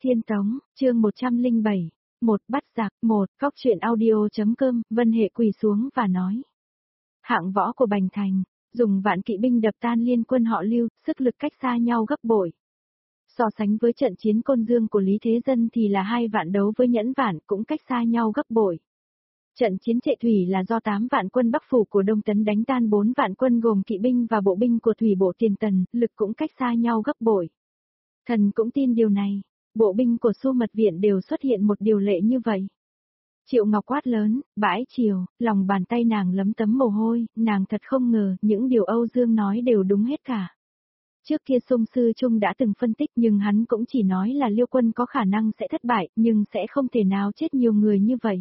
Thiên Tống, chương 107, một bắt giặc, một cóc truyện audio.com, Vân Hệ quỳ xuống và nói. Hạng võ của Bành Thành, dùng vạn kỵ binh đập tan liên quân họ Lưu, sức lực cách xa nhau gấp bội. So sánh với trận chiến Côn Dương của Lý Thế Dân thì là 2 vạn đấu với Nhẫn Vạn cũng cách xa nhau gấp bội. Trận chiến Trệ Thủy là do 8 vạn quân Bắc Phủ của Đông Tấn đánh tan 4 vạn quân gồm kỵ binh và bộ binh của Thủy Bộ Tiền Tần, lực cũng cách xa nhau gấp bội. Thần cũng tin điều này, bộ binh của Xu Mật Viện đều xuất hiện một điều lệ như vậy. Triệu Ngọc quát lớn, bãi chiều, lòng bàn tay nàng lấm tấm mồ hôi, nàng thật không ngờ những điều Âu Dương nói đều đúng hết cả. Trước kia Sung Sư Trung đã từng phân tích nhưng hắn cũng chỉ nói là Liêu quân có khả năng sẽ thất bại nhưng sẽ không thể nào chết nhiều người như vậy.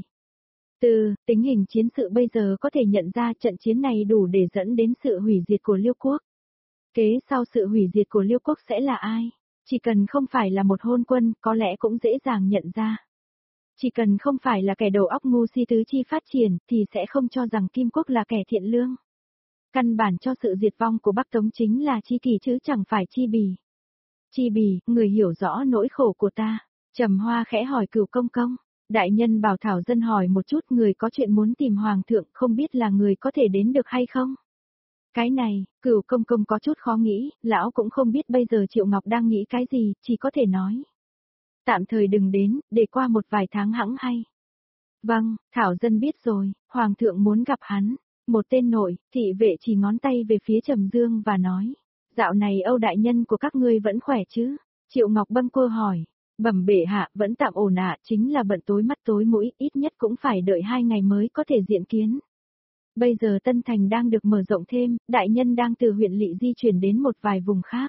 Từ tình hình chiến sự bây giờ có thể nhận ra trận chiến này đủ để dẫn đến sự hủy diệt của Liêu quốc. Kế sau sự hủy diệt của Liêu quốc sẽ là ai? Chỉ cần không phải là một hôn quân có lẽ cũng dễ dàng nhận ra. Chỉ cần không phải là kẻ đầu óc ngu si tứ chi phát triển thì sẽ không cho rằng Kim Quốc là kẻ thiện lương. Căn bản cho sự diệt vong của Bắc Tống chính là Chi Kỳ chứ chẳng phải Chi Bì. Chi Bì, người hiểu rõ nỗi khổ của ta. Trầm Hoa khẽ hỏi Cửu Công Công. Đại nhân bảo Thảo Dân hỏi một chút, người có chuyện muốn tìm Hoàng thượng, không biết là người có thể đến được hay không? Cái này, Cửu Công Công có chút khó nghĩ, lão cũng không biết bây giờ Triệu Ngọc đang nghĩ cái gì, chỉ có thể nói. Tạm thời đừng đến, để qua một vài tháng hẵng hay. Vâng, Thảo Dân biết rồi, Hoàng thượng muốn gặp hắn. Một tên nội, thị vệ chỉ ngón tay về phía Trầm Dương và nói. Dạo này Âu đại nhân của các ngươi vẫn khỏe chứ? Triệu Ngọc bâng quơ hỏi. Bẩm bệ hạ vẫn tạm ổn ạ, chính là bận tối mắt tối mũi, ít nhất cũng phải đợi 2 ngày mới có thể diện kiến. Bây giờ Tân Thành đang được mở rộng thêm, đại nhân đang từ huyện Lỵ di chuyển đến một vài vùng khác.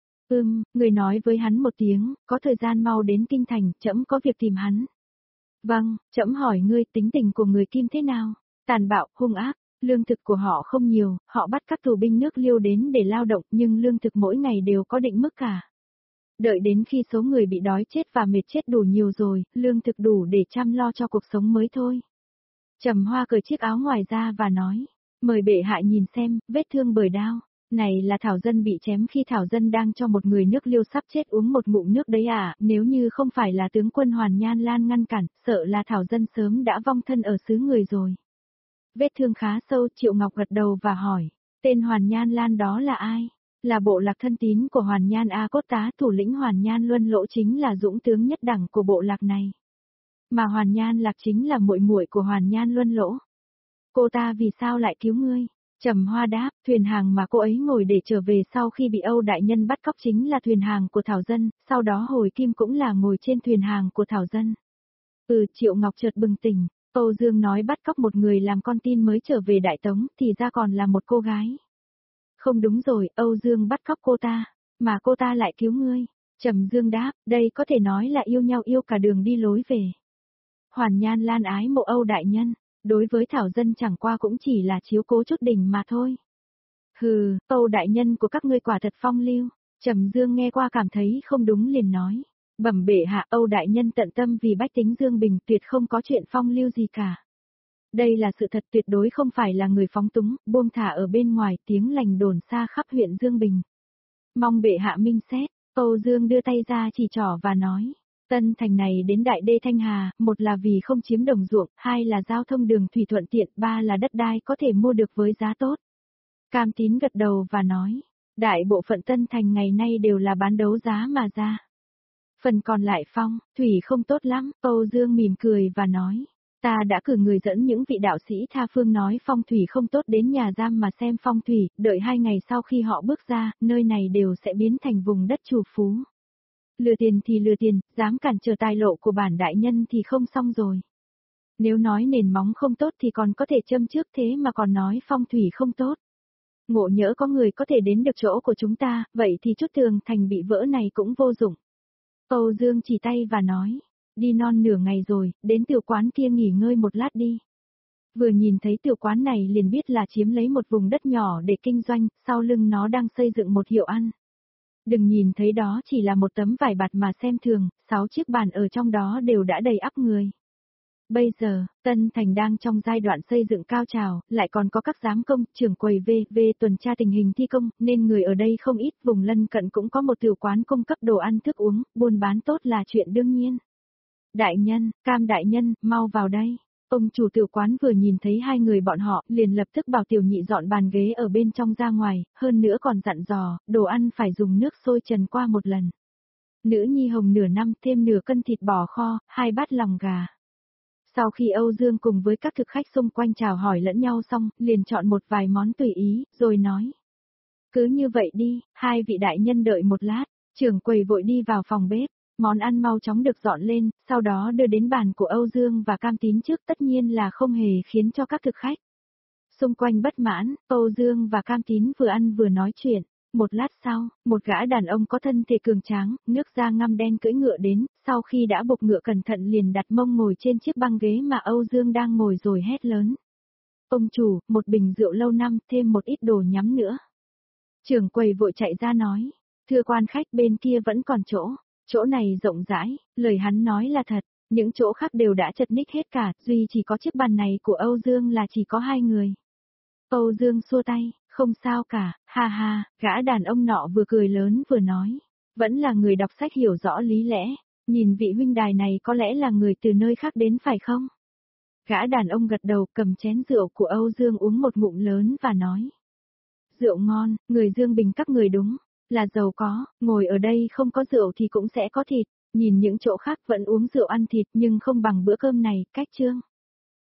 Người nói với hắn một tiếng, có thời gian mau đến kinh thành, trẫm có việc tìm hắn. Vâng, trẫm hỏi ngươi tính tình của người Kim thế nào? Tàn bạo, hung ác, lương thực của họ không nhiều, họ bắt các tù binh nước Liêu đến để lao động nhưng lương thực mỗi ngày đều có định mức cả. Đợi đến khi số người bị đói chết và mệt chết đủ nhiều rồi, lương thực đủ để chăm lo cho cuộc sống mới thôi. Trầm Hoa cởi chiếc áo ngoài ra và nói, mời bệ hạ nhìn xem, vết thương bởi đao. Này là Thảo Dân bị chém khi Thảo Dân đang cho một người nước Liêu sắp chết uống một ngụm nước đấy à, nếu như không phải là tướng quân Hoàn Nhan Lan ngăn cản, sợ là Thảo Dân sớm đã vong thân ở xứ người rồi. Vết thương khá sâu, Triệu Ngọc gật đầu và hỏi, tên Hoàn Nhan Lan đó là ai? Là bộ lạc thân tín của Hoàn Nhan A Cốt Tá, thủ lĩnh Hoàn Nhan Luân Lỗ chính là dũng tướng nhất đẳng của bộ lạc này. Mà Hoàn Nhan Lạc chính là muội muội của Hoàn Nhan Luân Lỗ. Cô ta vì sao lại cứu ngươi? Trầm Hoa đáp, thuyền hàng mà cô ấy ngồi để trở về sau khi bị Âu đại nhân bắt cóc chính là thuyền hàng của Thảo Dân, sau đó Hồi Kim cũng là ngồi trên thuyền hàng của Thảo Dân. Triệu Ngọc chợt bừng tỉnh, Âu Dương nói bắt cóc một người làm con tin mới trở về Đại Tống, thì ra còn là một cô gái. Không đúng rồi, Âu Dương bắt cóc cô ta, mà cô ta lại cứu ngươi. Trầm Dương đáp, đây có thể nói là yêu nhau yêu cả đường đi lối về. Hoàn Nhan Lan ái mộ Âu đại nhân, đối với Thảo Dân chẳng qua cũng chỉ là chiếu cố chút đỉnh mà thôi. Hừ, Âu đại nhân của các ngươi quả thật phong lưu. Trầm Dương nghe qua cảm thấy không đúng liền nói. Bẩm bệ hạ, Âu đại nhân tận tâm vì bách tính Dương Bình, tuyệt không có chuyện phong lưu gì cả. Đây là sự thật, tuyệt đối không phải là người phóng túng, buông thả ở bên ngoài, tiếng lành đồn xa khắp huyện Dương Bình. Mong bệ hạ minh xét. Âu Dương đưa tay ra chỉ trỏ và nói. Tân Thành này đến Đại Đê Thanh Hà, một là vì không chiếm đồng ruộng, hai là giao thông đường thủy thuận tiện, ba là đất đai có thể mua được với giá tốt. Cam Tín gật đầu và nói. Đại bộ phận Tân Thành ngày nay đều là bán đấu giá mà ra. Phần còn lại phong, thủy không tốt lắm. Âu Dương mỉm cười và nói. Ta đã cử người dẫn những vị đạo sĩ tha phương nói phong thủy không tốt đến nhà giam mà xem phong thủy, đợi 2 ngày sau khi họ bước ra, nơi này đều sẽ biến thành vùng đất trù phú. Lừa tiền thì lừa tiền, dám cản trở tài lộ của bản đại nhân thì không xong rồi. Nếu nói nền móng không tốt thì còn có thể châm trước, thế mà còn nói phong thủy không tốt. Ngộ nhỡ có người có thể đến được chỗ của chúng ta, vậy thì chút tường thành bị vỡ này cũng vô dụng. Âu Dương chỉ tay và nói. Đi non nửa ngày rồi, đến tiểu quán kia nghỉ ngơi một lát đi. Vừa nhìn thấy tiểu quán này liền biết là chiếm lấy một vùng đất nhỏ để kinh doanh, sau lưng nó đang xây dựng một hiệu ăn. Đừng nhìn thấy đó chỉ là một tấm vải bạt mà xem thường, 6 chiếc bàn ở trong đó đều đã đầy ắp người. Bây giờ, Tân Thành đang trong giai đoạn xây dựng cao trào, lại còn có các giám công, trưởng quầy VV tuần tra tình hình thi công, nên người ở đây không ít, vùng lân cận cũng có một tiểu quán cung cấp đồ ăn thức uống, buôn bán tốt là chuyện đương nhiên. Đại nhân, Cam đại nhân, mau vào đây. Ông chủ tiểu quán vừa nhìn thấy hai người bọn họ, liền lập tức bảo tiểu nhị dọn bàn ghế ở bên trong ra ngoài, hơn nữa còn dặn dò, đồ ăn phải dùng nước sôi trần qua một lần. Nữ nhi hồng nửa năm thêm nửa cân thịt bò kho, 2 bát lòng gà. Sau khi Âu Dương cùng với các thực khách xung quanh chào hỏi lẫn nhau xong, liền chọn một vài món tùy ý, rồi nói. Cứ như vậy đi, hai vị đại nhân đợi một lát, trưởng quầy vội đi vào phòng bếp, món ăn mau chóng được dọn lên, sau đó đưa đến bàn của Âu Dương và Cam Tín trước, tất nhiên là không hề khiến cho các thực khách xung quanh bất mãn. Âu Dương và Cam Tín vừa ăn vừa nói chuyện. Một lát sau, một gã đàn ông có thân thể cường tráng, nước da ngăm đen cưỡi ngựa đến, sau khi đã buộc ngựa cẩn thận liền đặt mông ngồi trên chiếc băng ghế mà Âu Dương đang ngồi rồi hét lớn. Ông chủ, một bình rượu lâu năm, thêm một ít đồ nhắm nữa. Trưởng quầy vội chạy ra nói, thưa quan khách bên kia vẫn còn chỗ này rộng rãi, lời hắn nói là thật, những chỗ khác đều đã chật ních hết cả, duy chỉ có chiếc bàn này của Âu Dương là chỉ có 2 người. Âu Dương xua tay, không sao cả, ha ha, gã đàn ông nọ vừa cười lớn vừa nói, vẫn là người đọc sách hiểu rõ lý lẽ, nhìn vị huynh đài này có lẽ là người từ nơi khác đến phải không? Gã đàn ông gật đầu cầm chén rượu của Âu Dương uống một ngụm lớn và nói. Rượu ngon, người Dương Bình các người đúng, là giàu có, ngồi ở đây không có rượu thì cũng sẽ có thịt, nhìn những chỗ khác vẫn uống rượu ăn thịt nhưng không bằng bữa cơm này, cách chương.